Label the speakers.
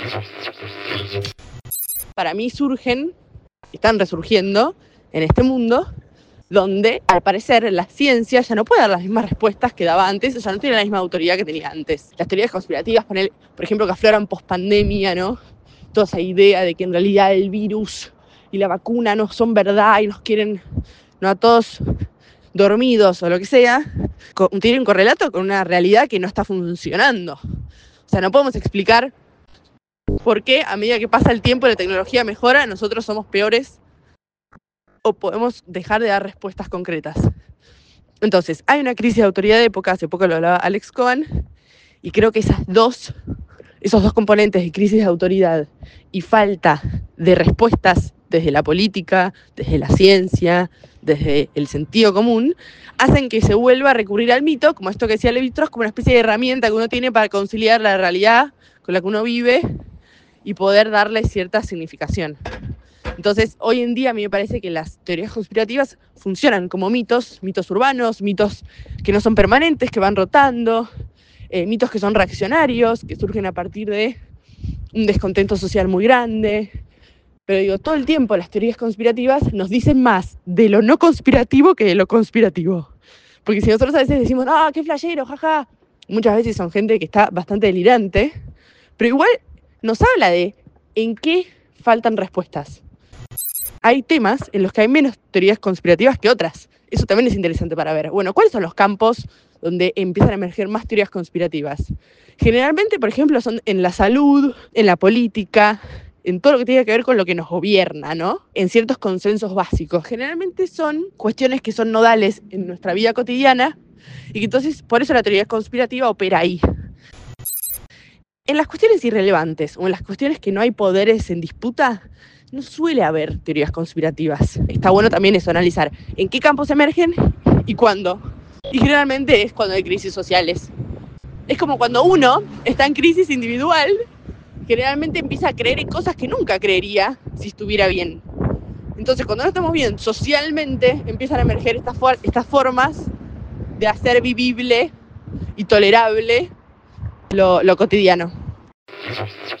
Speaker 1: Para mí están resurgiendo en este mundo donde, al parecer, la ciencia ya no puede dar las mismas respuestas que daba antes, o sea, no tiene la misma autoridad que tenía antes. Las teorías conspirativas, por ejemplo, que afloran post-pandemia, ¿no? Toda esa idea de que en realidad el virus y la vacuna no son verdad y nos quieren, no, a todos dormidos o lo que sea, tiene un correlato con una realidad que no está funcionando. O sea, no podemos explicar por qué a medida que pasa el tiempo y la tecnología mejora, nosotros somos peores o podemos dejar de dar respuestas concretas. Entonces, hay una crisis de autoridad de época, hace poco lo hablaba Alex Cohen, y creo que esos dos componentes de crisis de autoridad y falta de respuestas desde la política, desde la ciencia, desde el sentido común, hacen que se vuelva a recurrir al mito, como esto que decía Levi-Strauss, como una especie de herramienta que uno tiene para conciliar la realidad con la que uno vive y poder darle cierta significación. Entonces, hoy en día a mí me parece que las teorías conspirativas funcionan como mitos urbanos, mitos que no son permanentes, que van rotando, mitos que son reaccionarios, que surgen a partir de un descontento social muy grande. Pero digo, todo el tiempo las teorías conspirativas nos dicen más de lo no conspirativo que de lo conspirativo. Porque si nosotros a veces decimos, ¡ah, qué flashero, jaja! Muchas veces son gente que está bastante delirante, pero igual nos habla de en qué faltan respuestas. Hay temas en los que hay menos teorías conspirativas que otras. Eso también es interesante para ver. Bueno, ¿cuáles son los campos donde empiezan a emerger más teorías conspirativas? Generalmente, por ejemplo, son en la salud, en la política, en todo lo que tiene que ver con lo que nos gobierna, ¿no? En ciertos consensos básicos. Generalmente son cuestiones que son nodales en nuestra vida cotidiana y que entonces, por eso la teoría conspirativa opera ahí. En las cuestiones irrelevantes o en las cuestiones que no hay poderes en disputa, no suele haber teorías conspirativas. Está bueno también eso, analizar en qué campos emergen y cuándo. Y generalmente es cuando hay crisis sociales. Es como cuando uno está en crisis individual, generalmente empieza a creer en cosas que nunca creería si estuviera bien. Entonces, cuando no estamos bien socialmente, empiezan a emerger estas formas de hacer vivible y tolerable lo cotidiano.